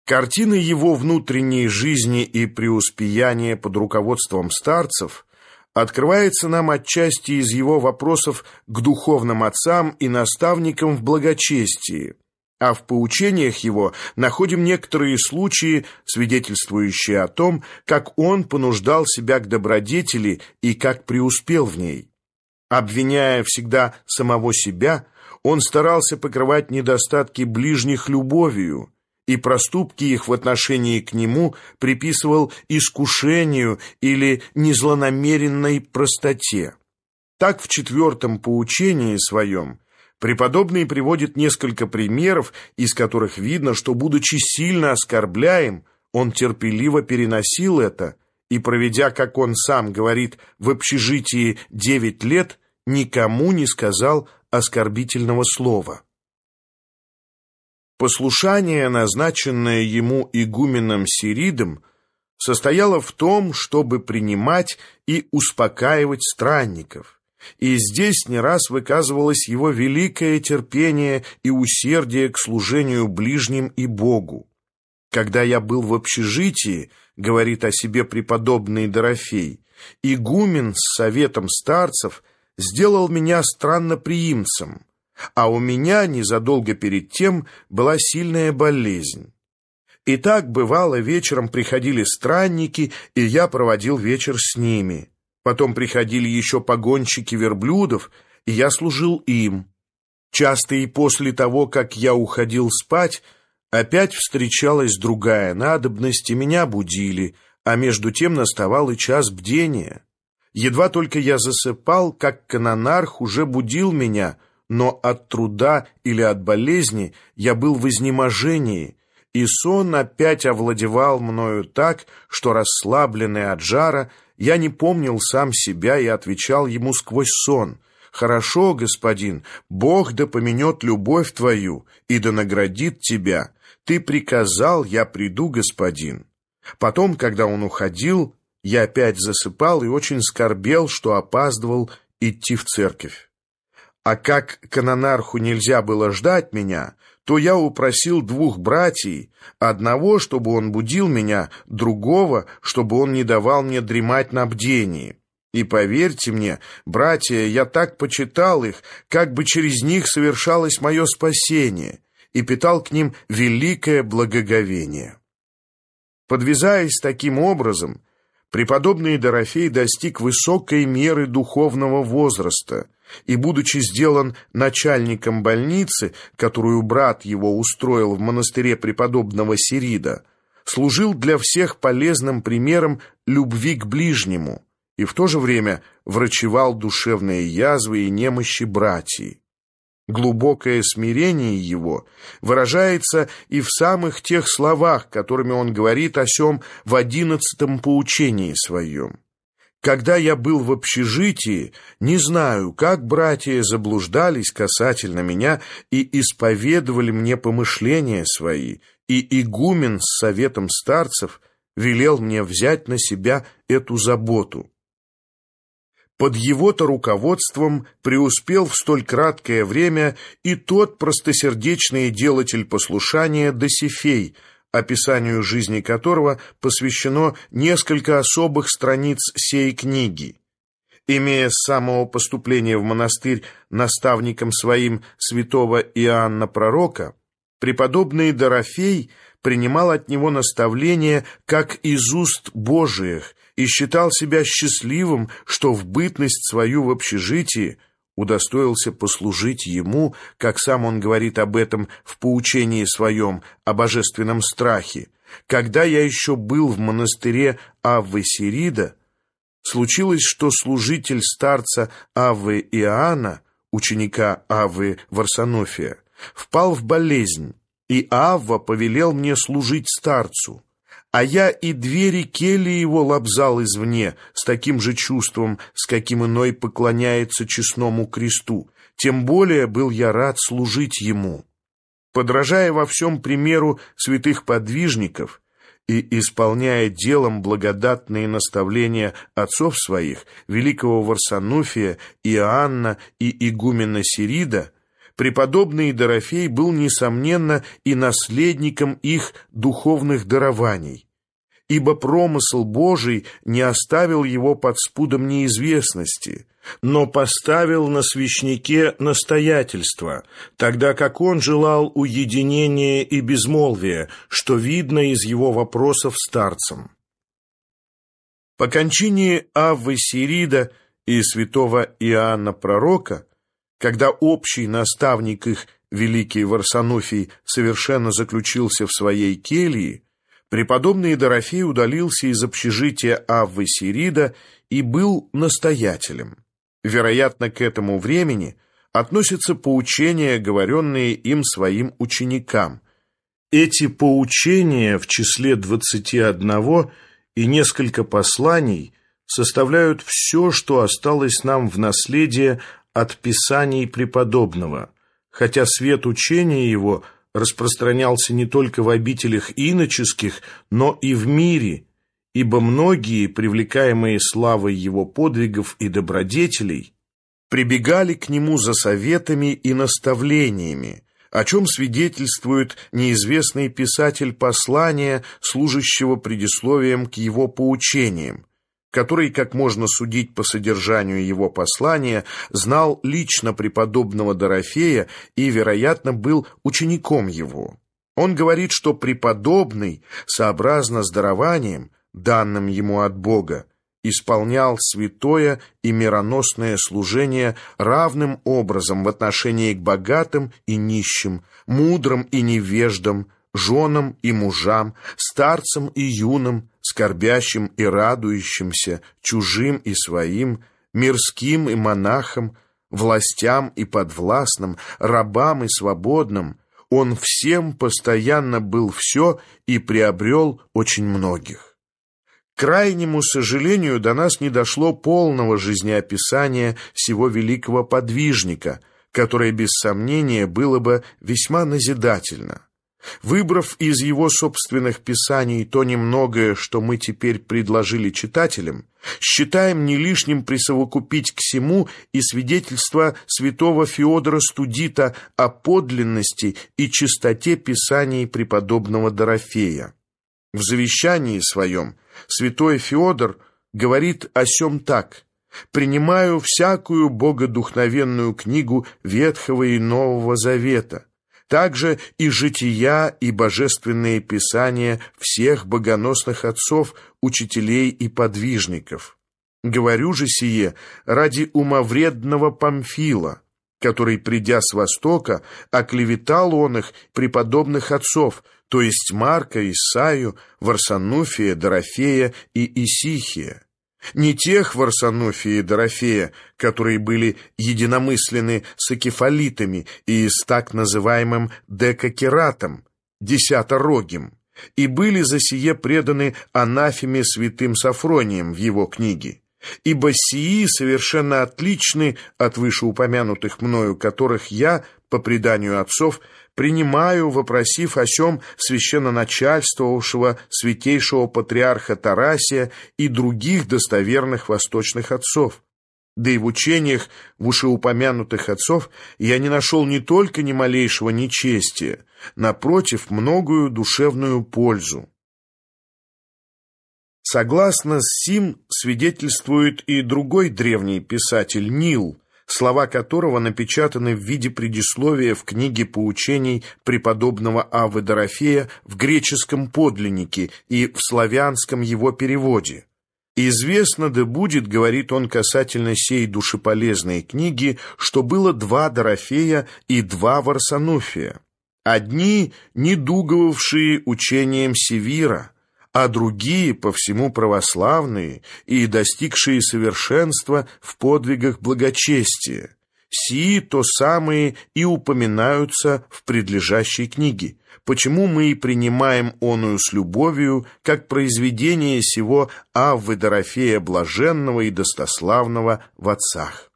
Картина его внутренней жизни и преуспеяния под руководством старцев открывается нам отчасти из его вопросов к духовным отцам и наставникам в благочестии, а в поучениях его находим некоторые случаи, свидетельствующие о том, как он понуждал себя к добродетели и как преуспел в ней. Обвиняя всегда самого себя, он старался покрывать недостатки ближних любовью, и проступки их в отношении к нему приписывал искушению или незлонамеренной простоте. Так в 4-м поучении своем преподобный приводит несколько примеров, из которых видно, что, будучи сильно оскорбляем, он терпеливо переносил это и, проведя, как он сам говорит, в общежитии 9 лет, никому не сказал оскорбительного слова. Послушание, назначенное ему игуменом Сиридом, состояло в том, чтобы принимать и успокаивать странников, и здесь не раз выказывалось его великое терпение и усердие к служению ближним и Богу. «Когда я был в общежитии, — говорит о себе преподобный Дорофей, — игумен с советом старцев сделал меня странноприимцем, а у меня незадолго перед тем была сильная болезнь. И так, бывало, вечером приходили странники, и я проводил вечер с ними. Потом приходили еще погонщики верблюдов, и я служил им. Часто и после того, как я уходил спать, опять встречалась другая надобность, и меня будили, а между тем наставал и час бдения. Едва только я засыпал, как канонарх уже будил меня, но от труда или от болезни я был в изнеможении, и сон опять овладевал мною так, что, расслабленный от жара, я не помнил сам себя и отвечал ему сквозь сон: «Хорошо, господин, Бог да поменет любовь твою и да наградит тебя. Ты приказал, я приду, господин». Потом, когда он уходил, я опять засыпал и очень скорбел, что опаздывал идти в церковь. А как канонарху нельзя было ждать меня, то я упросил 2 братьев, одного, чтобы он будил меня, другого, чтобы он не давал мне дремать на бдении. И поверьте мне, братья, я так почитал их, как бы через них совершалось мое спасение, и питал к ним великое благоговение. Подвязаясь таким образом, преподобный Дорофей достиг высокой меры духовного возраста, и, будучи сделан начальником больницы, которую брат его устроил в монастыре преподобного Сирида, служил для всех полезным примером любви к ближнему и в то же время врачевал душевные язвы и немощи братьев. Глубокое смирение его выражается и в самых тех словах, которыми он говорит о сем в 11-м поучении своем. «Когда я был в общежитии, не знаю, как братья заблуждались касательно меня и исповедовали мне помышления свои, и игумен с советом старцев велел мне взять на себя эту заботу». Под его-то руководством преуспел в столь краткое время и тот простосердечный делатель послушания Досифей, описанию жизни которого посвящено несколько особых страниц сей книги. Имея с самого поступления в монастырь наставником своим святого Иоанна Пророка, преподобный Дорофей принимал от него наставления как из уст Божиих и считал себя счастливым, что в бытность свою в общежитии удостоился послужить ему, как сам он говорит об этом в поучении своем о божественном страхе. «Когда я еще был в монастыре Аввы Сирида, случилось, что служитель старца Аввы Иоанна, ученика Аввы Варсонофия, впал в болезнь, и Авва повелел мне служить старцу. А я и двери кельи его лобзал извне с таким же чувством, с каким иной поклоняется честному кресту. Тем более был я рад служить ему». Подражая во всем примеру святых подвижников и исполняя делом благодатные наставления отцов своих, великого Варсонофия, Иоанна и игумена Сирида, Преподобный Дорофей был, несомненно, и наследником их духовных дарований, ибо промысл Божий не оставил его под спудом неизвестности, но поставил на свящнике настоятельство, тогда как он желал уединения и безмолвия, что видно из его вопросов старцам. По кончине Аввы Сирида и святого Иоанна Пророка, когда общий наставник их, великий Варсонофий, совершенно заключился в своей келье, преподобный Дорофей удалился из общежития Аввы Сирида и был настоятелем. Вероятно, к этому времени относятся поучения, говоренные им своим ученикам. Эти поучения в числе 21 и несколько посланий составляют все, что осталось нам в наследие от писаний преподобного, хотя свет учения его распространялся не только в обителях иноческих, но и в мире, ибо многие, привлекаемые славой его подвигов и добродетелей, прибегали к нему за советами и наставлениями, о чем свидетельствует неизвестный писатель послания, служащего предисловием к его поучениям, который, как можно судить по содержанию его послания, знал лично преподобного Дорофея и, вероятно, был учеником его. Он говорит, что преподобный, сообразно с дарованием, данным ему от Бога, исполнял святое и мироносное служение равным образом в отношении к богатым и нищим, мудрым и невеждам, женам и мужам, старцам и юным, скорбящим и радующимся, чужим и своим, мирским и монахам, властям и подвластным, рабам и свободным. Он всем постоянно был все и приобрел очень многих. К крайнему сожалению, до нас не дошло полного жизнеописания сего великого подвижника, которое, без сомнения, было бы весьма назидательно. Выбрав из его собственных писаний то немногое, что мы теперь предложили читателям, считаем не лишним присовокупить к сему и свидетельство святого Феодора Студита о подлинности и чистоте писаний преподобного Дорофея. В завещании своем святой Феодор говорит о сем так: «Принимаю всякую богодухновенную книгу Ветхого и Нового Завета, также и жития и божественные писания всех богоносных отцов, учителей и подвижников. Говорю же сие ради умовредного Памфила, который, придя с Востока, оклеветал он их преподобных отцов, то есть Марка, Исаию, Варсонофия, Дорофея и Исихия. Не тех Варсонофия и Дорофея, которые были единомысленны с акефалитами и с так называемым декакератом, десяторогим, и были за сие преданы анафеме святым Софронием в его книге. Ибо сии совершенно отличны от вышеупомянутых мною, которых я, по преданию отцов, принимаю, вопросив о сем священноначальствовавшего святейшего патриарха Тарасия и других достоверных восточных отцов. Да и в учениях вышеупомянутых отцов я не нашел не только ни малейшего нечестия, напротив, многую душевную пользу. Согласно с сим свидетельствует и другой древний писатель Нил, слова которого напечатаны в виде предисловия в книге поучений преподобного Аввы Дорофея в греческом подлиннике и в славянском его переводе. «Известно да будет, — говорит он касательно сей душеполезной книги, — что было 2 Дорофея и 2 Варсонофия, одни недуговавшие учением Севира, а другие по всему православные и достигшие совершенства в подвигах благочестия. Сии то самые и упоминаются в предлежащей книге, почему мы и принимаем оную с любовью, как произведение сего Аввы Дорофея Блаженного и Достославного в отцах».